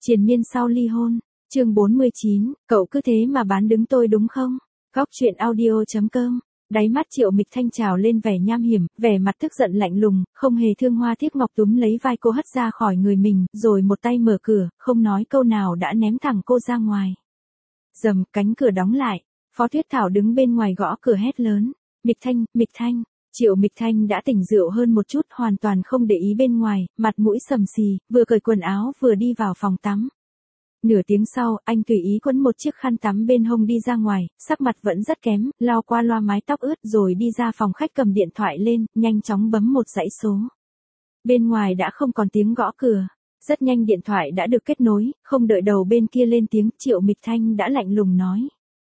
Triền miên sau ly hôn, chương 49, cậu cứ thế mà bán đứng tôi đúng không? Góc truyện audio.com. Đáy mắt Triệu Mịch Thanh trào lên vẻ nham hiểm, vẻ mặt tức giận lạnh lùng, không hề thương Hoa Thiết Ngọc túm lấy vai cô hất ra khỏi người mình, rồi một tay mở cửa, không nói câu nào đã ném thẳng cô ra ngoài. Rầm, cánh cửa đóng lại, Phó Tuyết Thảo đứng bên ngoài gõ cửa hét lớn, Mịch Thanh. Triệu Mịch Thanh đã tỉnh rượu hơn một chút, hoàn toàn không để ý bên ngoài, mặt mũi sầm xì, vừa cởi quần áo vừa đi vào phòng tắm. Nửa tiếng sau, anh tùy ý quấn một chiếc khăn tắm bên hông đi ra ngoài, sắc mặt vẫn rất kém, lau qua loa mái tóc ướt rồi đi ra phòng khách cầm điện thoại lên, nhanh chóng bấm một dãy số. Bên ngoài đã không còn tiếng gõ cửa, rất nhanh điện thoại đã được kết nối, không đợi đầu bên kia lên tiếng, Triệu Mịch Thanh đã lạnh lùng nói.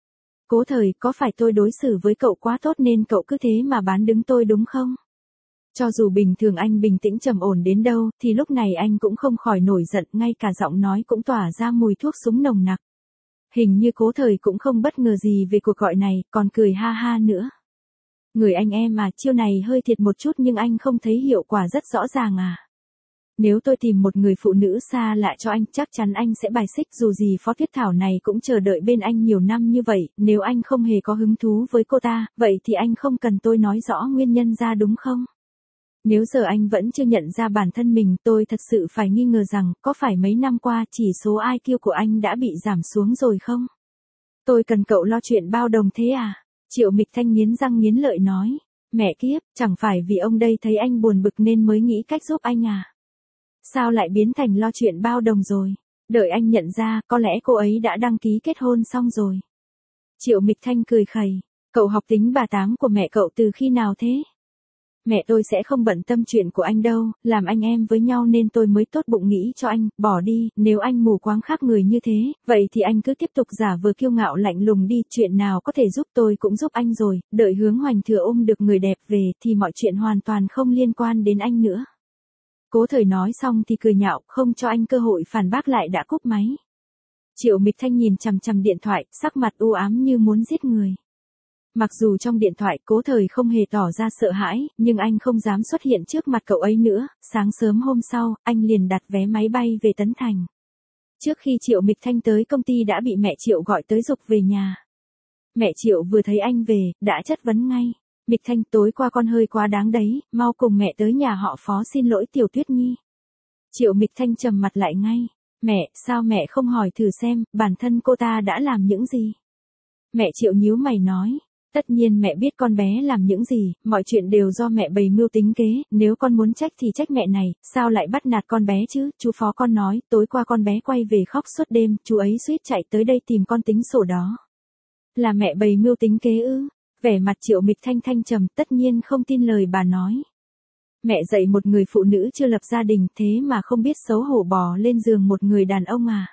Cố Thời, có phải tôi đối xử với cậu quá tốt nên cậu cứ thế mà bán đứng tôi đúng không? Cho dù bình thường anh bình tĩnh trầm ổn đến đâu, thì lúc này anh cũng không khỏi nổi giận, ngay cả giọng nói cũng tỏa ra mùi thuốc súng nồng nặc. Hình như Cố Thời cũng không bất ngờ gì về cuộc gọi này, còn cười ha ha nữa. Người anh em mà, chiêu này hơi thiệt một chút nhưng anh không thấy hiệu quả rất rõ ràng à? Nếu tôi tìm một người phụ nữ xa lạ cho anh, chắc chắn anh sẽ bài xích, dù gì Phó Tuyết Thảo này cũng chờ đợi bên anh nhiều năm như vậy, nếu anh không hề có hứng thú với cô ta, vậy thì anh không cần tôi nói rõ nguyên nhân ra đúng không? Nếu giờ anh vẫn chưa nhận ra bản thân mình, tôi thật sự phải nghi ngờ rằng, có phải mấy năm qua chỉ số IQ của anh đã bị giảm xuống rồi không? Tôi cần cậu lo chuyện bao đồng thế à? Triệu Mịch Thanh nghiến răng nghiến lợi nói. Mẹ kiếp, chẳng phải vì ông đây thấy anh buồn bực nên mới nghĩ cách giúp anh à? Sao lại biến thành lo chuyện bao đồng rồi? Đợi anh nhận ra, có lẽ cô ấy đã đăng ký kết hôn xong rồi. Triệu Mịch Thanh cười khẩy. Cậu học tính bà tám của mẹ cậu từ khi nào thế? Mẹ tôi sẽ không bận tâm chuyện của anh đâu, làm anh em với nhau nên tôi mới tốt bụng nghĩ cho anh, bỏ đi, nếu anh mù quáng khác người như thế, vậy thì anh cứ tiếp tục giả vờ kiêu ngạo lạnh lùng đi, chuyện nào có thể giúp tôi cũng giúp anh rồi, đợi Hướng Hoành Thừa ôm được người đẹp về thì mọi chuyện hoàn toàn không liên quan đến anh nữa. Cố Thời nói xong thì cười nhạo, không cho anh cơ hội phản bác lại đã cúp máy. Triệu Mịch Thanh nhìn chằm chằm điện thoại, sắc mặt u ám như muốn giết người. Mặc dù trong điện thoại Cố Thời không hề tỏ ra sợ hãi, nhưng anh không dám xuất hiện trước mặt cậu ấy nữa. Sáng sớm hôm sau, anh liền đặt vé máy bay về Tấn Thành. Trước khi Triệu Mịch Thanh tới công ty đã bị mẹ Triệu gọi tới giục về nhà. Mẹ Triệu vừa thấy anh về, đã chất vấn ngay. Mịch Thanh, tối qua con hơi quá đáng đấy, mau cùng mẹ tới nhà họ Phó xin lỗi Tiểu Tuyết Nhi. Triệu Mịch Thanh trầm mặt lại ngay. Mẹ, sao mẹ không hỏi thử xem, bản thân cô ta đã làm những gì? Mẹ Triệu nhíu mày nói. Tất nhiên mẹ biết con bé làm những gì, mọi chuyện đều do mẹ bày mưu tính kế, nếu con muốn trách thì trách mẹ này, sao lại bắt nạt con bé chứ, chú Phó con nói, tối qua con bé quay về khóc suốt đêm, chú ấy suýt chạy tới đây tìm con tính sổ đó. Là mẹ bày mưu tính kế ư? Vẻ mặt Triệu Mịch Thanh trầm, tất nhiên không tin lời bà nói. Mẹ dạy một người phụ nữ chưa lập gia đình thế mà không biết xấu hổ bò lên giường một người đàn ông à?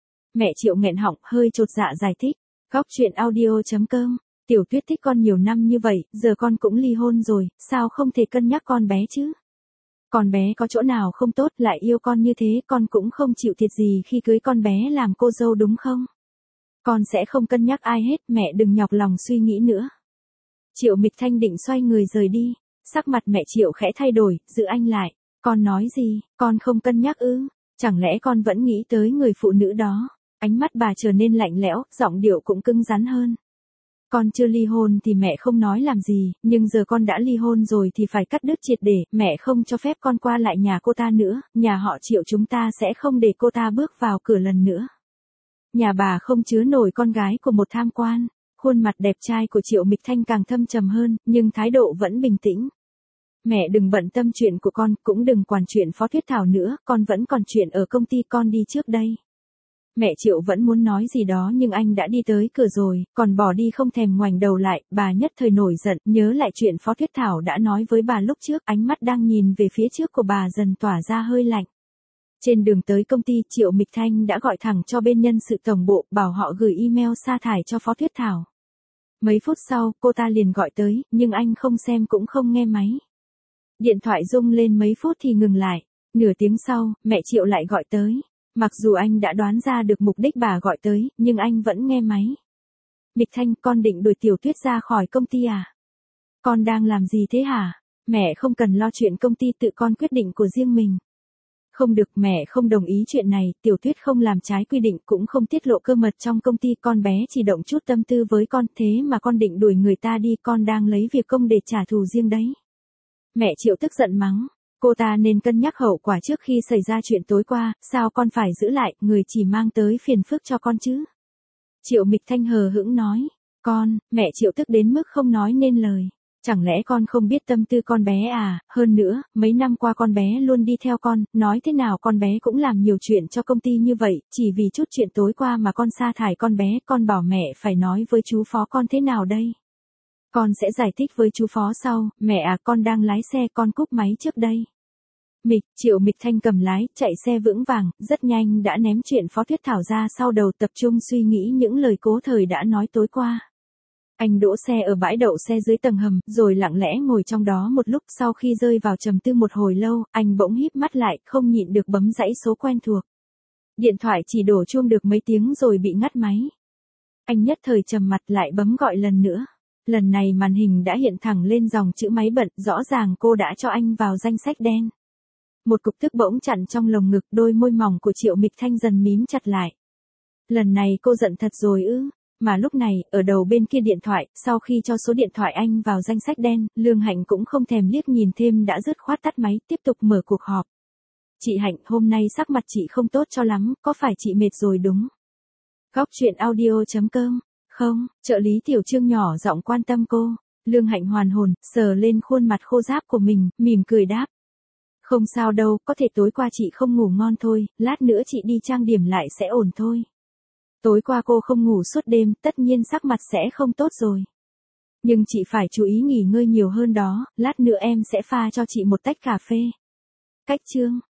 Mẹ Triệu nghẹn họng, hơi chột dạ giải thích. Góc truyện audio.com. Tiểu Tuyết thích con nhiều năm như vậy, giờ con cũng ly hôn rồi, sao không thể cân nhắc con bé chứ? Con bé có chỗ nào không tốt, lại yêu con như thế, con cũng không chịu thiệt gì khi cưới con bé làm cô dâu đúng không? Con sẽ không cân nhắc ai hết, mẹ đừng nhọc lòng suy nghĩ nữa. Triệu Mịch Thanh định xoay người rời đi, sắc mặt mẹ Triệu khẽ thay đổi, giữ anh lại. Con nói gì, con không cân nhắc ư? Chẳng lẽ con vẫn nghĩ tới người phụ nữ đó? Ánh mắt bà trở nên lạnh lẽo, giọng điệu cũng cứng rắn hơn. Con chưa ly hôn thì mẹ không nói làm gì, nhưng giờ con đã ly hôn rồi thì phải cắt đứt triệt để, mẹ không cho phép con qua lại nhà cô ta nữa, nhà họ Triệu chúng ta sẽ không để cô ta bước vào cửa lần nữa. Nhà bà không chứa nổi con gái của một tham quan. Khuôn mặt đẹp trai của Triệu Mịch Thanh càng thâm trầm hơn, nhưng thái độ vẫn bình tĩnh. Mẹ đừng bận tâm chuyện của con, cũng đừng quản chuyện Phó Tuyết Thảo nữa, con vẫn còn chuyện ở công ty, con đi trước đây. Mẹ Triệu vẫn muốn nói gì đó nhưng anh đã đi tới cửa rồi, còn bỏ đi không thèm ngoảnh đầu lại, bà nhất thời nổi giận, nhớ lại chuyện Phó Tuyết Thảo đã nói với bà lúc trước, ánh mắt đang nhìn về phía trước của bà dần tỏa ra hơi lạnh. Trên đường tới công ty, Triệu Mịch Thanh đã gọi thẳng cho bên nhân sự tổng bộ, bảo họ gửi email sa thải cho Phó Tuyết Thảo. Mấy phút sau, cô ta liền gọi tới, nhưng anh không xem cũng không nghe máy. Điện thoại rung lên mấy phút thì ngừng lại. Nửa tiếng sau, mẹ Triệu lại gọi tới. Mặc dù anh đã đoán ra được mục đích bà gọi tới, nhưng anh vẫn nghe máy. Mịch Thanh, con định đuổi Tiểu Tuyết ra khỏi công ty à? Con đang làm gì thế hả? Mẹ không cần lo chuyện công ty, tự con quyết định của riêng mình. Không được, mẹ không đồng ý chuyện này, Tiểu Tuyết không làm trái quy định cũng không tiết lộ cơ mật trong công ty, con bé chỉ động chút tâm tư với con, thế mà con định đuổi người ta đi, con đang lấy việc công để trả thù riêng đấy. Mẹ Triệu tức giận mắng, cô ta nên cân nhắc hậu quả trước khi xảy ra chuyện tối qua, sao con phải giữ lại, người chỉ mang tới phiền phức cho con chứ. Triệu Mịch Thanh hờ hững nói, mẹ Triệu tức đến mức không nói nên lời. Chẳng lẽ con không biết tâm tư con bé à, hơn nữa, mấy năm qua con bé luôn đi theo con, nói thế nào con bé cũng làm nhiều chuyện cho công ty như vậy, chỉ vì chút chuyện tối qua mà con sa thải con bé, con bảo mẹ phải nói với chú phó con thế nào đây? Con sẽ giải thích với chú phó sau, mẹ à con đang lái xe con cúp máy trước đây. Triệu Mịch Thanh cầm lái, chạy xe vững vàng, rất nhanh đã ném chuyện Phó Tuyết Thảo ra sau đầu, tập trung suy nghĩ những lời Cố Thời đã nói tối qua. Anh đỗ xe ở bãi đậu xe dưới tầng hầm, rồi lặng lẽ ngồi trong đó một lúc, sau khi rơi vào trầm tư một hồi lâu, anh bỗng híp mắt lại, không nhịn được bấm dãy số quen thuộc. Điện thoại chỉ đổ chuông được mấy tiếng rồi bị ngắt máy. Anh nhất thời trầm mặt lại bấm gọi lần nữa. Lần này màn hình đã hiện thẳng lên dòng chữ máy bận, rõ ràng cô đã cho anh vào danh sách đen. Một cục tức bỗng chặn trong lồng ngực, đôi môi mỏng của Triệu Mịch Thanh dần mím chặt lại. Lần này cô giận thật rồi ư? Mà lúc này, ở đầu bên kia điện thoại, sau khi cho số điện thoại anh vào danh sách đen, Lương Hạnh cũng không thèm liếc nhìn thêm đã dứt khoát tắt máy, tiếp tục mở cuộc họp. Chị Hạnh, hôm nay sắc mặt chị không tốt cho lắm, có phải chị mệt rồi đúng? Góc truyện audio.com. Không, trợ lý Tiểu Trương nhỏ giọng quan tâm cô. Lương Hạnh hoàn hồn, sờ lên khuôn mặt khô ráp của mình, mỉm cười đáp. Không sao đâu, có thể tối qua chị không ngủ ngon thôi, lát nữa chị đi trang điểm lại sẽ ổn thôi. Tối qua cô không ngủ suốt đêm, tất nhiên sắc mặt sẽ không tốt rồi. Nhưng chị phải chú ý nghỉ ngơi nhiều hơn đó, lát nữa em sẽ pha cho chị một tách cà phê. Cách chương